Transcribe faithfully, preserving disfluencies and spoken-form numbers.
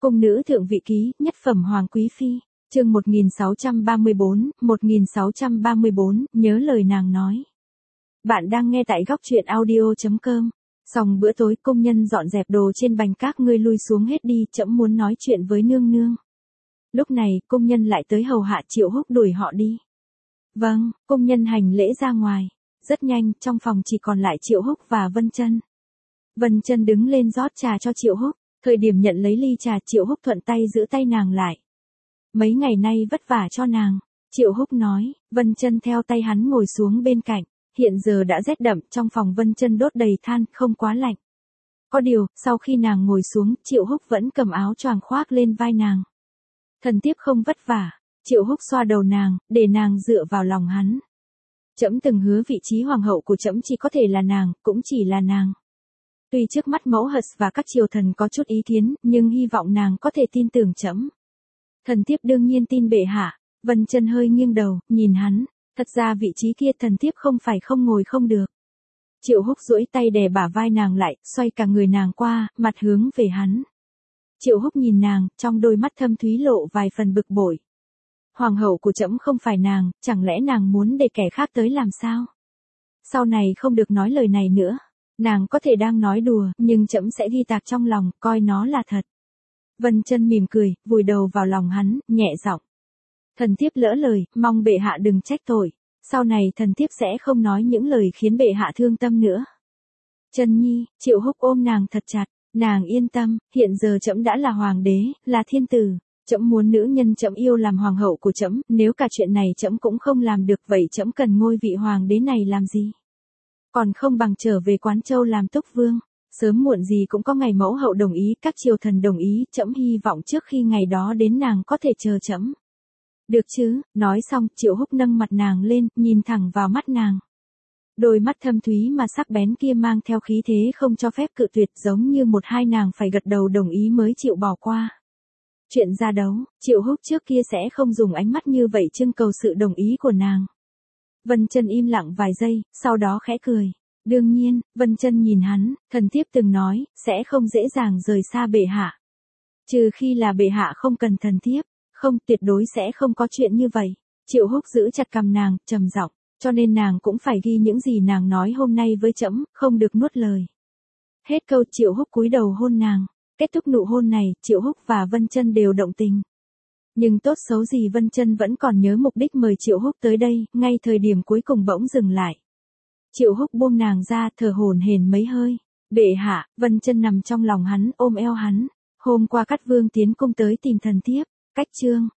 Cung nữ thượng vị ký, nhất phẩm hoàng quý phi, chương một nghìn sáu trăm ba mươi tư, một nghìn sáu trăm ba mươi tư, nhớ lời nàng nói. Bạn đang nghe tại góc truyện audio chấm com. Xong bữa tối công nhân dọn dẹp đồ trên bành các ngươi lui xuống hết đi, trẫm muốn nói chuyện với nương nương. Lúc này, công nhân lại tới hầu hạ Triệu Húc đuổi họ đi. Vâng, công nhân hành lễ ra ngoài. Rất nhanh, trong phòng chỉ còn lại Triệu Húc và Vân Chân. Vân Chân đứng lên rót trà cho Triệu Húc, thời điểm nhận lấy ly trà Triệu Húc thuận tay giữ tay nàng lại. Mấy ngày nay vất vả cho nàng, Triệu Húc nói. Vân Chân theo tay hắn ngồi xuống bên cạnh. Hiện giờ đã rét đậm, trong phòng Vân Chân đốt đầy than, không quá lạnh. Có điều, sau khi nàng ngồi xuống, Triệu Húc vẫn cầm áo choàng khoác lên vai nàng. Thần thiếp không vất vả. Triệu Húc xoa đầu nàng, để nàng dựa vào lòng hắn. Trẫm từng hứa vị trí hoàng hậu của trẫm chỉ có thể là nàng, cũng chỉ là nàng. Tuy trước mắt mẫu hật và các triều thần có chút ý kiến, nhưng hy vọng nàng có thể tin tưởng trẫm. Thần thiếp đương nhiên tin bệ hạ. Vân Chân hơi nghiêng đầu, nhìn hắn. Thật ra vị trí kia thần thiếp không phải không ngồi không được. Triệu Húc duỗi tay đè bả vai nàng lại, xoay cả người nàng qua, mặt hướng về hắn. Triệu Húc nhìn nàng, trong đôi mắt thâm thúy lộ vài phần bực bội. Hoàng hậu của trẫm không phải nàng, chẳng lẽ nàng muốn để kẻ khác tới làm sao? Sau này không được nói lời này nữa. Nàng có thể đang nói đùa, nhưng trẫm sẽ ghi tạc trong lòng, coi nó là thật. Vân Chân mỉm cười, vùi đầu vào lòng hắn, nhẹ giọng. Thần thiếp lỡ lời, mong bệ hạ đừng trách tội. Sau này thần thiếp sẽ không nói những lời khiến bệ hạ thương tâm nữa. Chân nhi, Triệu Húc ôm nàng thật chặt. Nàng yên tâm, hiện giờ trẫm đã là hoàng đế, là thiên tử. Trẫm muốn nữ nhân trẫm yêu làm hoàng hậu của trẫm, nếu cả chuyện này trẫm cũng không làm được, vậy trẫm cần ngôi vị hoàng đế này làm gì? Còn không bằng trở về Quán Châu làm túc vương, sớm muộn gì cũng có ngày mẫu hậu đồng ý, các triều thần đồng ý, trẫm hy vọng trước khi ngày đó đến nàng có thể chờ trẫm. Được chứ? Nói xong, Triệu Húc nâng mặt nàng lên, nhìn thẳng vào mắt nàng. Đôi mắt thâm thúy mà sắc bén kia mang theo khí thế không cho phép cự tuyệt, giống như một hai nàng phải gật đầu đồng ý mới chịu bỏ qua. Chuyện ra đấu, Triệu Húc trước kia sẽ không dùng ánh mắt như vậy trưng cầu sự đồng ý của nàng. Vân Chân im lặng vài giây, sau đó khẽ cười. Đương nhiên, Vân Chân nhìn hắn, thần thiếp từng nói, sẽ không dễ dàng rời xa bệ hạ. Trừ khi là bệ hạ không cần thần thiếp, không, tuyệt đối sẽ không có chuyện như vậy. Triệu Húc giữ chặt cằm nàng, trầm giọng, cho nên nàng cũng phải ghi những gì nàng nói hôm nay với trẫm, không được nuốt lời. Hết câu Triệu Húc cúi đầu hôn nàng. Kết thúc nụ hôn này, Triệu Húc và Vân Chân đều động tình. Nhưng tốt xấu gì Vân Chân vẫn còn nhớ mục đích mời Triệu Húc tới đây, ngay thời điểm cuối cùng bỗng dừng lại. Triệu Húc buông nàng ra, thở hổn hển mấy hơi. Bệ hạ, Vân Chân nằm trong lòng hắn, ôm eo hắn. Hôm qua Cát Vương tiến cung tới tìm thần thiếp. Cách chương,